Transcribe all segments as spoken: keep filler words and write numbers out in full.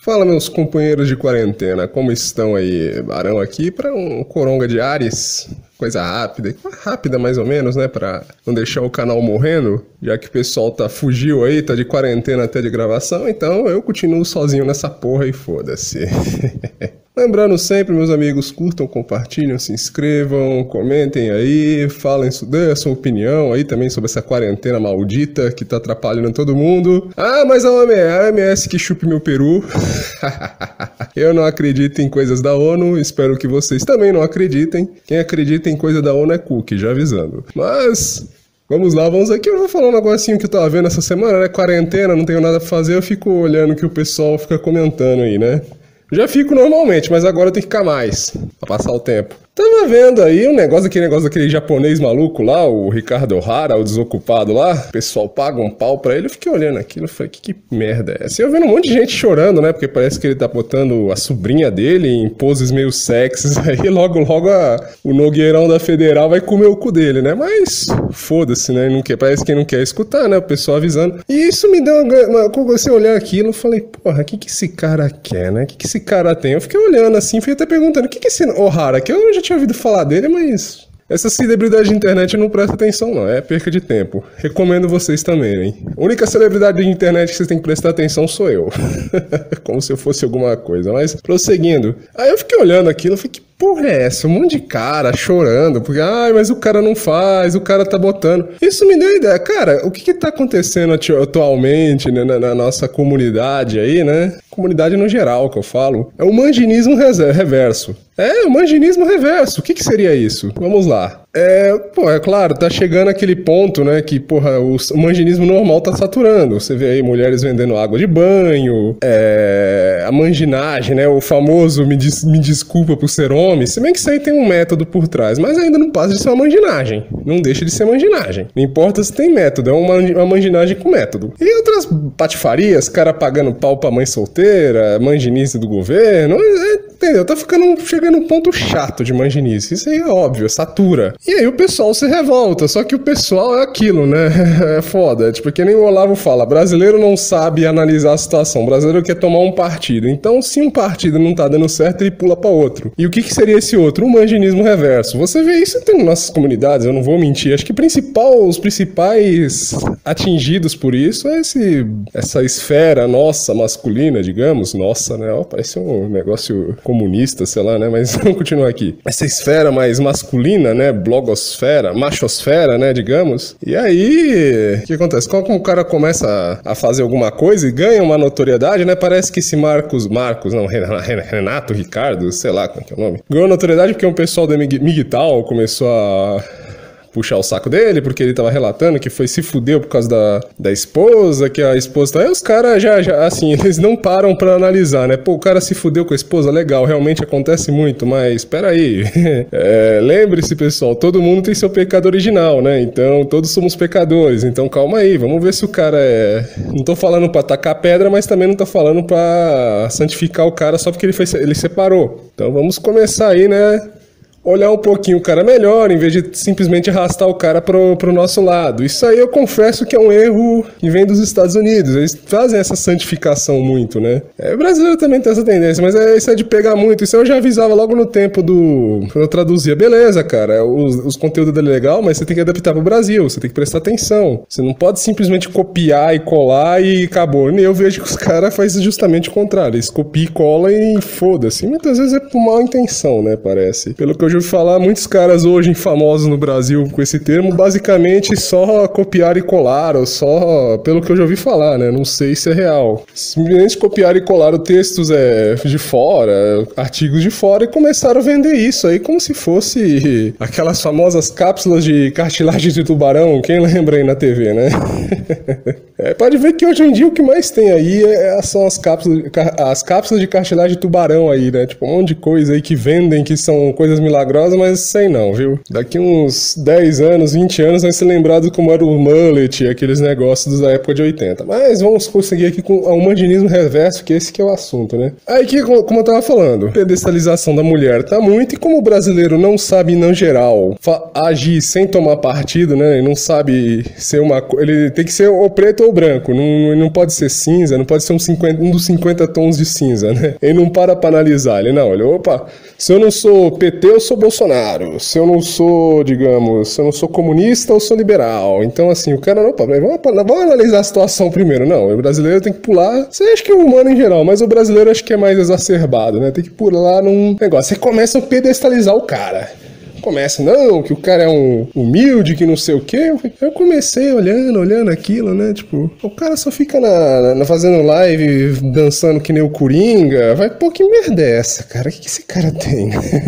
Fala, meus companheiros de quarentena, como estão aí? Barão aqui para um coronga de Ares, coisa rápida, rápida mais ou menos, né, para não deixar o canal morrendo, já que o pessoal tá fugiu aí, tá de quarentena até de gravação, então eu continuo sozinho nessa porra e foda-se. Lembrando sempre, meus amigos, curtam, compartilhem, se inscrevam, comentem aí, falem, dêem a sua opinião aí também sobre essa quarentena maldita que tá atrapalhando todo mundo. Ah, mas a O M S que chupe meu peru. Eu não acredito em coisas da ONU, espero que vocês também não acreditem. Quem acredita em coisa da ONU é cookie, já avisando. Mas... vamos lá, vamos aqui, eu vou falar um negocinho que eu tava vendo essa semana, né, quarentena, não tenho nada pra fazer, eu fico olhando o que o pessoal fica comentando aí, né. Já fico normalmente, mas agora eu tenho que ficar mais, pra passar o tempo. Tava vendo aí um negócio, aquele negócio daquele japonês maluco lá, o Ricardo Ohara, o desocupado lá, o pessoal paga um pau pra ele, eu fiquei olhando aquilo, eu falei, que, que merda é essa? E eu vendo um monte de gente chorando, né, porque parece que ele tá botando a sobrinha dele em poses meio sexys, aí logo logo a, o Nogueirão da Federal vai comer o cu dele, né, mas foda-se, né, não quer, parece que não quer escutar, né, o pessoal avisando. E isso me deu uma, uma quando você olhar aquilo, eu falei, porra, o que que esse cara quer, né, o que que esse cara tem? Eu fiquei olhando assim, fui até perguntando, o que que esse Ohara, que eu já tinha ouvido falar dele, mas essa celebridade de internet não presta atenção não, é perca de tempo. Recomendo vocês também, hein? A única celebridade de internet que vocês têm que prestar atenção sou eu. Como se eu fosse alguma coisa, mas prosseguindo. Aí eu fiquei olhando aquilo, eu falei, que porra é essa? Um monte de cara chorando, porque, ai, mas o cara não faz, o cara tá botando. Isso me deu a ideia, cara, o que que tá acontecendo atualmente, né, na, na nossa comunidade aí, né? Comunidade no geral, que eu falo, é o manginismo reverso. É, o manginismo reverso. O que que seria isso? Vamos lá. É, pô, é claro, tá chegando aquele ponto, né, que, porra, o, o manginismo normal tá saturando. Você vê aí mulheres vendendo água de banho, é, a manginagem, né, o famoso me, des, me desculpa por ser homem, se bem que isso aí tem um método por trás, mas ainda não passa de ser uma manginagem. Não deixa de ser manginagem. Não importa se tem método, é uma, uma manginagem com método. E outras patifarias, cara pagando pau pra mãe solteira, manginice do governo, é, entendeu? Tá ficando, chegando um ponto chato de manginice. Isso aí é óbvio, satura. E aí o pessoal se revolta, só que o pessoal é aquilo, né? É foda, tipo, que nem o Olavo fala, brasileiro não sabe analisar a situação, brasileiro quer tomar um partido. Então, se um partido não tá dando certo, ele pula pra outro. E o que que seria esse outro? O manginismo reverso. Você vê isso em nossas comunidades, eu não vou mentir, acho que principal, os principais atingidos por isso é esse, essa esfera nossa, masculina, digamos, nossa, né? Ó, parece um negócio comunista, sei lá, né? Mas vamos continuar aqui. Essa esfera mais masculina, né? Blogosfera, machosfera, né, digamos. E aí, o que acontece? Quando o cara começa a fazer alguma coisa e ganha uma notoriedade, né, parece que esse Marcos, Marcos, não, Renato, Ricardo, sei lá qual que é o nome, ganhou notoriedade porque um pessoal da Migtal começou a puxar o saco dele, porque ele tava relatando que foi se fudeu por causa da, da esposa, que a esposa... Aí os caras já, já, assim, eles não param pra analisar, né? Pô, o cara se fudeu com a esposa, legal, realmente acontece muito, mas peraí. É, lembre-se, pessoal, todo mundo tem seu pecado original, né? Então, todos somos pecadores, então calma aí, vamos ver se o cara é... Não tô falando pra tacar pedra, mas também não tô falando pra santificar o cara só porque ele, foi, ele separou. Então vamos começar aí, né? Olhar um pouquinho o cara melhor, em vez de simplesmente arrastar o cara pro, pro nosso lado. Isso aí eu confesso que é um erro que vem dos Estados Unidos. Eles fazem essa santificação muito, né? É, o brasileiro também tem essa tendência, mas é, isso é de pegar muito. Isso eu já avisava logo no tempo do... Quando eu traduzia. Beleza, cara, os, os conteúdos dele é legal, mas você tem que adaptar pro Brasil, você tem que prestar atenção. Você não pode simplesmente copiar e colar e acabou. E eu vejo que os caras fazem justamente o contrário. Eles copiam e colam e foda-se. Muitas vezes é por má intenção, né, parece. Pelo que eu já ouvi falar, muitos caras hoje famosos no Brasil com esse termo, basicamente só copiaram e colaram, só pelo que eu já ouvi falar, né? Não sei se é real. Simplesmente copiaram e colaram textos é, de fora, artigos de fora e começaram a vender isso aí como se fosse aquelas famosas cápsulas de cartilagem de tubarão, quem lembra aí na T V, né? É, pode ver que hoje em dia o que mais tem aí é, são as cápsulas, as cápsulas de cartilagem de tubarão aí, né? Tipo, um monte de coisa aí que vendem, que são coisas milagrosas milagrosa, mas sei não, viu? Daqui uns dez anos, vinte anos, vai ser lembrado como era o mullet, aqueles negócios da época de oitenta. Mas vamos conseguir aqui com o humanismo reverso, que esse que é o assunto, né? Aí que, como eu tava falando, pedestalização da mulher tá muito, e como o brasileiro não sabe, no geral, agir sem tomar partido, né? Ele não sabe ser uma... Ele tem que ser ou preto ou branco, não, não pode ser cinza, não pode ser um, cinquenta, um dos cinquenta tons de cinza, né? Ele não para pra analisar, ele não, ele, opa, se eu não sou P T, eu sou Bolsonaro, se eu não sou, digamos, se eu não sou comunista, eu sou liberal, então assim, o cara não, opa, vamos, vamos analisar a situação primeiro, não, o brasileiro tem que pular, você acha que é humano em geral, mas o brasileiro acho que é mais exacerbado, né, tem que pular num negócio, você começa a pedestalizar o cara. Começa, não, que o cara é um humilde, que não sei o quê. Eu comecei olhando, olhando aquilo, né? Tipo, o cara só fica na, na fazendo live, dançando que nem o Coringa. Vai, pô, que merda é essa, cara? O que, que esse cara tem?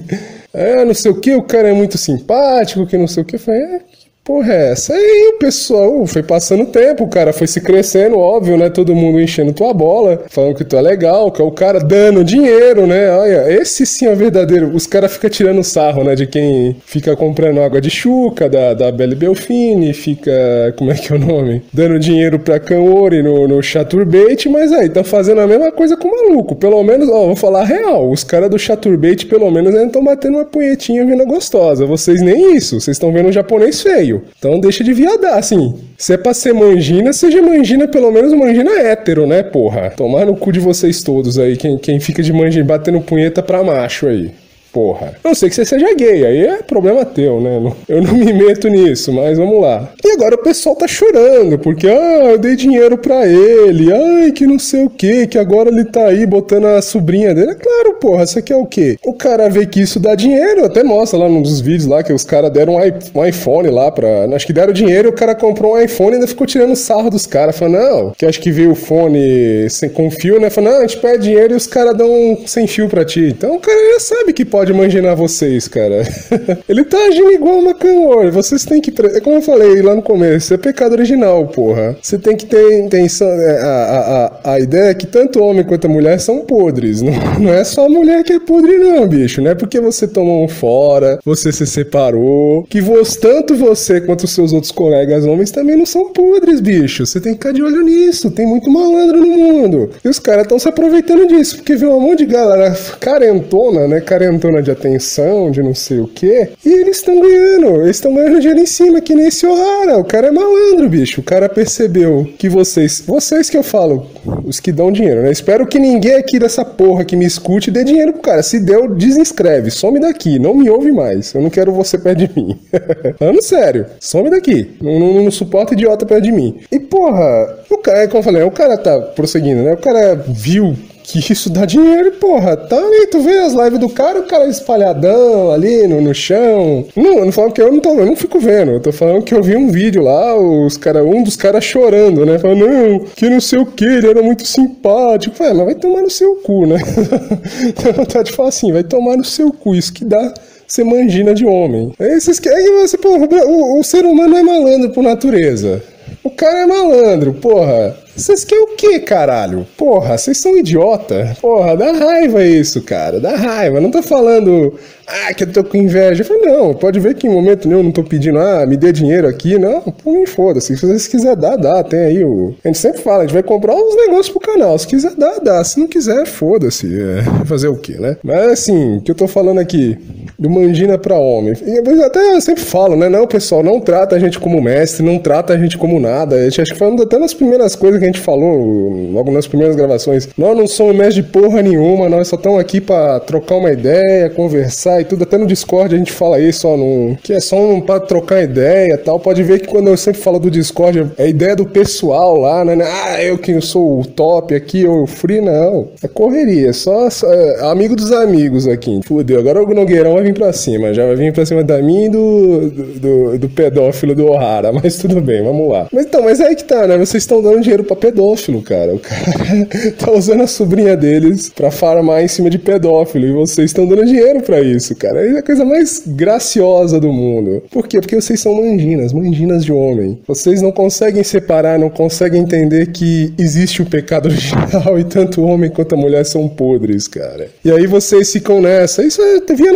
É, não sei o que, o cara é muito simpático, que não sei o que. Eu falei, é, porra é essa? Aí o pessoal foi passando o tempo, o cara foi se crescendo, óbvio, né? Todo mundo enchendo tua bola, falando que tu é legal, que é o cara dando dinheiro, né? Olha, esse sim é o verdadeiro. Os caras ficam tirando sarro, né? De quem fica comprando água de chuca, da, da Belle Belfine, fica, como é que é o nome? Dando dinheiro pra Canori no, no Chaturbate, mas aí, tá fazendo a mesma coisa com o maluco. Pelo menos, ó, vou falar a real, os caras do Chaturbate, pelo menos, ainda estão batendo uma punhetinha vindo gostosa. Vocês nem isso, vocês estão vendo um japonês feio. Então deixa de viadar, assim. Se é pra ser mangina, seja mangina, pelo menos mangina hétero, né, porra? Tomar no cu de vocês todos aí, quem, quem fica de mangina batendo punheta pra macho aí. Porra. Não sei que você seja gay, aí é problema teu, né? Eu não me meto nisso, mas vamos lá. E agora o pessoal tá chorando, porque, ah, eu dei dinheiro pra ele, ai, que não sei o que, que agora ele tá aí botando a sobrinha dele. É claro, porra, você quer o quê? O cara vê que isso dá dinheiro, até mostra lá nos vídeos lá, que os caras deram um iPhone lá pra... Acho que deram dinheiro e o cara comprou um iPhone e ainda ficou tirando sarro dos caras. Falando, não, que acho que veio o fone sem, com fio, né? Falando, não, a gente pede dinheiro e os caras dão um sem fio pra ti. Então o cara já sabe que pode pode imaginar vocês, cara. Ele tá agindo igual uma Canor. Vocês têm que... É como eu falei lá no começo, é pecado original, porra. Você tem que ter intenção... A, a, a, a ideia é que tanto homem quanto a mulher são podres. Não, não é só a mulher que é podre não, bicho. Não é porque você tomou um fora, você se separou, que você, tanto você quanto os seus outros colegas homens também não são podres, bicho. Você tem que ficar de olho nisso. Tem muito malandro no mundo. E os caras estão se aproveitando disso, porque vê um monte de galera carentona, né? Carentona de atenção, de não sei o quê, e eles estão ganhando, eles estão ganhando dinheiro em cima, que nem esse Ohara. O cara é malandro, bicho. O cara percebeu que vocês, vocês que eu falo, os que dão dinheiro, né? Espero que ninguém aqui dessa porra que me escute dê dinheiro pro cara. Se deu, desinscreve, some daqui, não me ouve mais. Eu não quero você perto de mim. Falando sério, some daqui. Não, não, não suporta idiota perto de mim. E porra, o cara, como eu falei, o cara tá prosseguindo, né? O cara viu que isso dá dinheiro, porra, tá ali, tu vê as lives do cara, o cara espalhadão ali no, no chão. Não, eu não falo que eu não tô, eu não fico vendo, eu tô falando que eu vi um vídeo lá, os cara, um dos caras chorando, né, falando, não, que não sei o que, ele era muito simpático. Falei, mas vai tomar no seu cu, né? Tenho vontade de falar assim, vai tomar no seu cu, isso que dá ser mangina de homem. Aí vocês querem, você, porra, o, o ser humano é malandro por natureza. O cara é malandro, porra. Vocês querem o quê, caralho? Porra, vocês são idiota. Porra, dá raiva isso, cara. Dá raiva. Não tô falando, ah, que eu tô com inveja. Eu falo, não, pode ver que em momento nenhum eu não tô pedindo, ah, me dê dinheiro aqui. Não, pô, me foda-se. Se vocês quiserem dar, dá. Tem aí o... A gente sempre fala, a gente vai comprar uns negócios pro canal. Se quiser dar, dá. Se não quiser, foda-se. É, fazer o quê, né? Mas assim, o que eu tô falando aqui, do mangina pra homem. E até eu sempre falo, né? Não, pessoal, não trata a gente como mestre, não trata a gente como nada. A gente acho que falando até nas primeiras coisas que a gente falou, logo nas primeiras gravações, nós não somos mestre de porra nenhuma, nós só estamos aqui pra trocar uma ideia, conversar e tudo, até no Discord a gente fala isso, ó, no, que é só um, pra trocar ideia e tal. Pode ver que quando eu sempre falo do Discord, é a ideia do pessoal lá, né? Ah, eu que sou o top aqui, ou o free, não. É correria, só, só é, amigo dos amigos aqui. Fudeu, agora o Nogueirão vai vir pra cima, já vai vir pra cima da mim e do, do, do, do pedófilo do Ohara, mas tudo bem, vamos lá. Mas então, mas é aí que tá, né? Vocês estão dando dinheiro pra pedófilo, cara. O cara tá usando a sobrinha deles pra farmar em cima de pedófilo e vocês estão dando dinheiro pra isso, cara. É a coisa mais graciosa do mundo. Por quê? Porque vocês são manginas, manginas de homem. Vocês não conseguem separar, não conseguem entender que existe o pecado original e tanto o homem quanto a mulher são podres, cara. E aí vocês ficam nessa. Isso é, via na real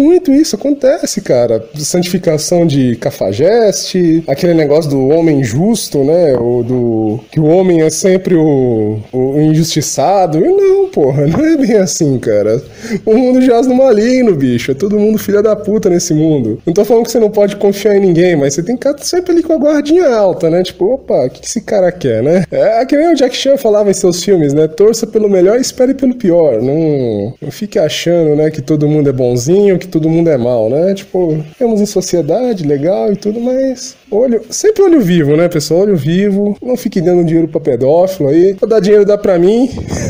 muito isso, acontece, cara. Santificação de cafajeste, aquele negócio do homem justo, né? O do que o homem é sempre o, o injustiçado. E não, porra, não é bem assim, cara. O mundo jaz no maligno, bicho. É todo mundo filha da puta nesse mundo. Não tô falando que você não pode confiar em ninguém, mas você tem que estar sempre ali com a guardinha alta, né? Tipo, opa, o que esse cara quer, né? É que nem o Jack Chan falava em seus filmes, né? Torça pelo melhor e espere pelo pior. Não, não fique achando, né, que todo mundo é bonzinho, que todo mundo é mal, né? Tipo, temos em sociedade, legal e tudo, mas olho, sempre olho vivo, né, pessoal? Olho vivo. Não fique dando dinheiro pra pedófilo aí. Vou dar dinheiro, dá pra mim.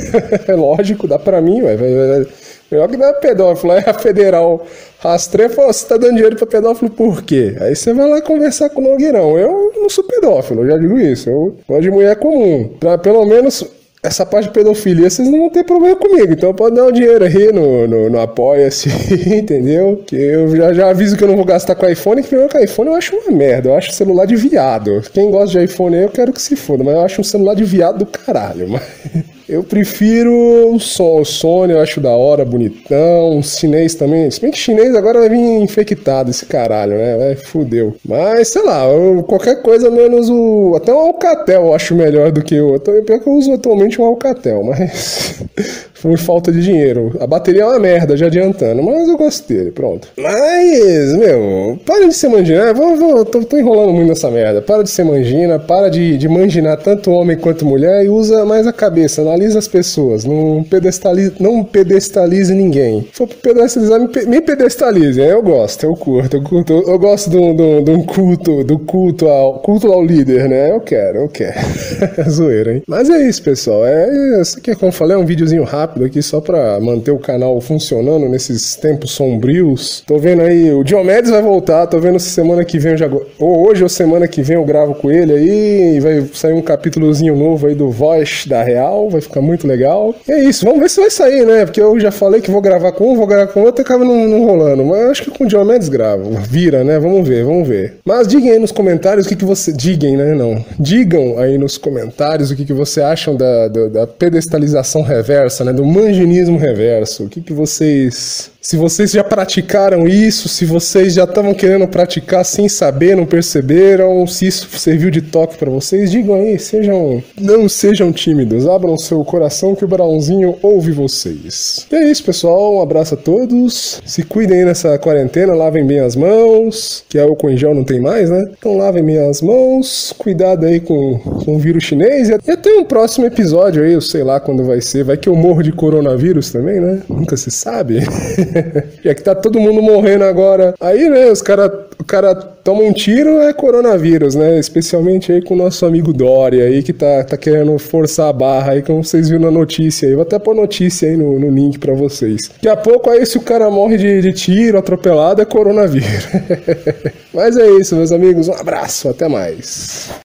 É lógico, dá pra mim, ué. Melhor que dá pedófilo. Aí a federal rastreia e fala, você tá dando dinheiro pra pedófilo por quê? Aí você vai lá conversar com o Nogueirão. Eu não sou pedófilo, eu já digo isso. Eu gosto de mulher comum. Pra pelo menos essa parte de pedofilia, vocês não vão ter problema comigo. Então pode dar o um dinheiro aí no, no, no Apoia-se, entendeu? Que eu já, já aviso que eu não vou gastar com iPhone, que primeiro que iPhone eu acho uma merda. Eu acho celular de viado. Quem gosta de iPhone aí, eu quero que se foda. Mas eu acho um celular de viado do caralho. Mas eu prefiro o som, o Sony, eu acho da hora, bonitão. O chinês também. Se bem que chinês agora vai vir infectado esse caralho, né? Vai, fudeu. Mas, sei lá, eu, qualquer coisa menos o... Até um Alcatel eu acho melhor do que o... Pior que eu uso atualmente um Alcatel, mas... Por falta de dinheiro. A bateria é uma merda, já adiantando, mas eu gosto dele, pronto. Mas, meu, para de ser mangina. Vou, vou, tô, tô enrolando muito nessa merda. Para de ser mangina, para de, de manginar tanto homem quanto mulher e usa mais a cabeça, analisa as pessoas. Não pedestalize, não pedestalize ninguém. Se for pedestalizar, me, me pedestalize. Eu gosto, eu curto, eu curto. Eu, eu gosto de um culto, do culto ao, culto ao líder, né? Eu quero, eu quero. Zoeira, hein? Mas é isso, pessoal. É, isso aqui, como eu falei, é um videozinho rápido aqui só pra manter o canal funcionando nesses tempos sombrios. Tô vendo aí, o Diomedes vai voltar, tô vendo se semana que vem eu já... ou hoje ou semana que vem eu gravo com ele aí, e vai sair um capítulozinho novo aí do Voz da Real, vai ficar muito legal. E é isso, vamos ver se vai sair, né? Porque eu já falei que vou gravar com um, vou gravar com outro e acaba não, não rolando, mas eu acho que com o Diomedes gravo, vira, né? Vamos ver, vamos ver. Mas digam aí nos comentários o que que você... Digam, né? Não. Digam aí nos comentários o que que você acham da, da, da pedestalização reversa, né? Do manginismo reverso. O que que vocês... Se vocês já praticaram isso, se vocês já estavam querendo praticar sem saber, não perceberam, se isso serviu de toque pra vocês, digam aí, sejam, não sejam tímidos, abram seu coração que o Braunzinho ouve vocês. E é isso, pessoal, um abraço a todos, se cuidem aí nessa quarentena, lavem bem as mãos, que álcool em gel não tem mais, né? Então lavem bem as mãos, cuidado aí com, com o vírus chinês, e até um próximo episódio aí, eu sei lá quando vai ser, vai que eu morro de coronavírus também, né? Nunca se sabe. Já que tá todo mundo morrendo agora. Aí, né, os caras o cara toma um tiro, é coronavírus, né? Especialmente aí com o nosso amigo Dória aí, que tá, tá querendo forçar a barra aí, como vocês viram na notícia aí. Vou até pôr notícia aí no, no link pra vocês. Daqui a pouco aí, se o cara morre de, de tiro, atropelado, é coronavírus. Mas é isso, meus amigos. Um abraço, até mais.